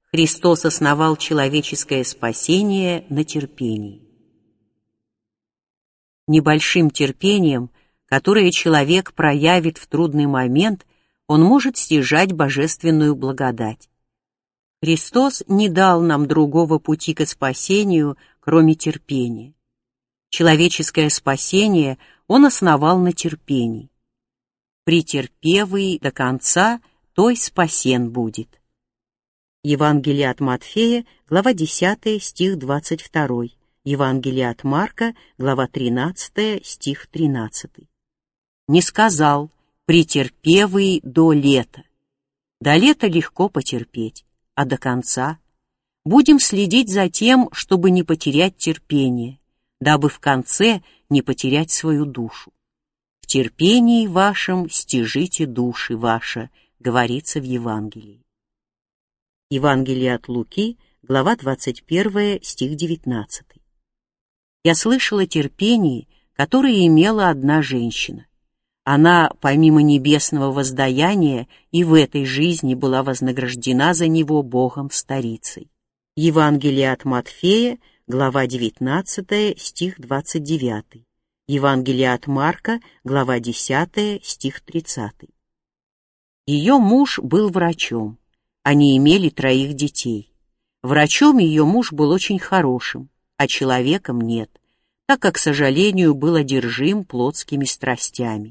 Христос основал человеческое спасение на терпении. Небольшим терпением, которое человек проявит в трудный момент, он может стяжать божественную благодать. Христос не дал нам другого пути к спасению, кроме терпения. Человеческое спасение Он основал на терпении. «Претерпевый до конца, той спасен будет». Евангелие от Матфея, глава 10, стих 22. Евангелие от Марка, глава 13, стих 13. Не сказал «претерпевый до лета». До лета легко потерпеть, а до конца будем следить за тем, чтобы не потерять терпение, дабы в конце не потерять свою душу. В терпении вашем стяжите души ваши, говорится в Евангелии. Евангелие от Луки, глава 21, стих 19. Я слышала о терпении, которое имела одна женщина. Она, помимо небесного воздаяния, и в этой жизни была вознаграждена за него Богом старицей. Евангелие от Матфея, глава 19, стих 29. Евангелие от Марка, глава 10, стих 30. Ее муж был врачом. Они имели 3 детей. Врачом ее муж был очень хорошим, а человеком нет, так как, к сожалению, был одержим плотскими страстями.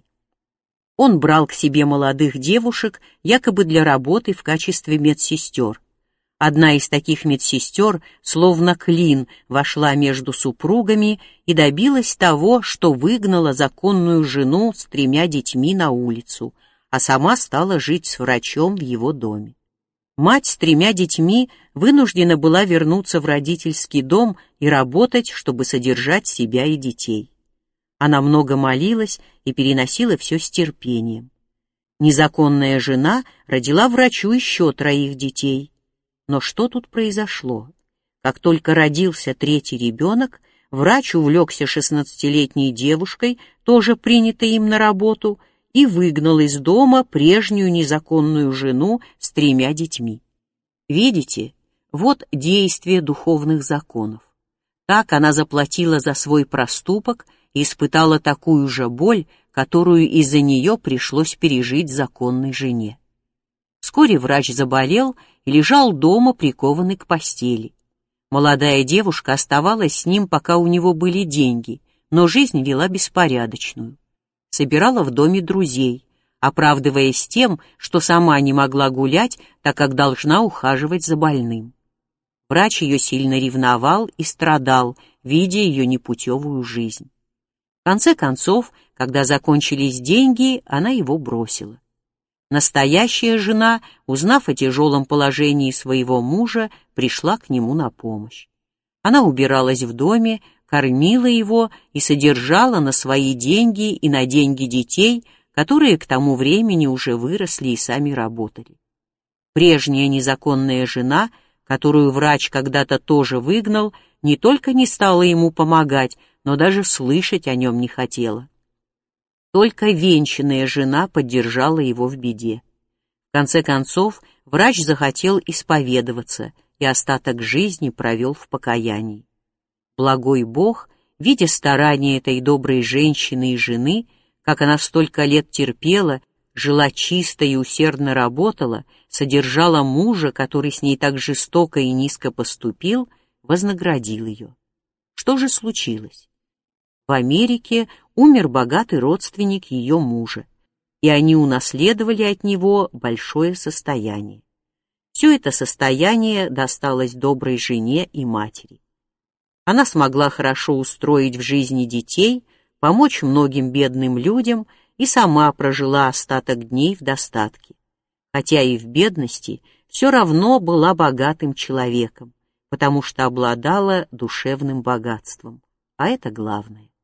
Он брал к себе молодых девушек якобы для работы в качестве медсестер. Одна из таких медсестер, словно клин, вошла между супругами и добилась того, что выгнала законную жену с 3 детьми на улицу, а сама стала жить с врачом в его доме. Мать с 3 детьми вынуждена была вернуться в родительский дом и работать, чтобы содержать себя и детей. Она много молилась и переносила все с терпением. Незаконная жена родила врачу еще 3 детей. Но что тут произошло? Как только родился 3-й ребенок, врач увлекся 16-летней девушкой, тоже принятой им на работу, и выгнал из дома прежнюю незаконную жену с 3 детьми. Видите, вот действие духовных законов. Так она заплатила за свой проступок и испытала такую же боль, которую из-за нее пришлось пережить законной жене. Вскоре врач заболел и лежал дома, прикованный к постели. Молодая девушка оставалась с ним, пока у него были деньги, но жизнь вела беспорядочную. Собирала в доме друзей, оправдываясь тем, что сама не могла гулять, так как должна ухаживать за больным. Врач ее сильно ревновал и страдал, видя ее непутевую жизнь. В конце концов, когда закончились деньги, она его бросила. Настоящая жена, узнав о тяжелом положении своего мужа, пришла к нему на помощь. Она убиралась в доме, кормила его и содержала на свои деньги и на деньги детей, которые к тому времени уже выросли и сами работали. Прежняя незаконная жена, которую врач когда-то тоже выгнал, не только не стала ему помогать, но даже слышать о нем не хотела. Только венчанная жена поддержала его в беде. В конце концов, врач захотел исповедоваться и остаток жизни провел в покаянии. Благой Бог, видя старания этой доброй женщины и жены, как она столько лет терпела, жила чисто и усердно работала, содержала мужа, который с ней так жестоко и низко поступил, вознаградил ее. Что же случилось? В Америке умер богатый родственник ее мужа, и они унаследовали от него большое состояние. Все это состояние досталось доброй жене и матери. Она смогла хорошо устроить в жизни детей, помочь многим бедным людям и сама прожила остаток дней в достатке. Хотя и в бедности, все равно была богатым человеком, потому что обладала душевным богатством, а это главное.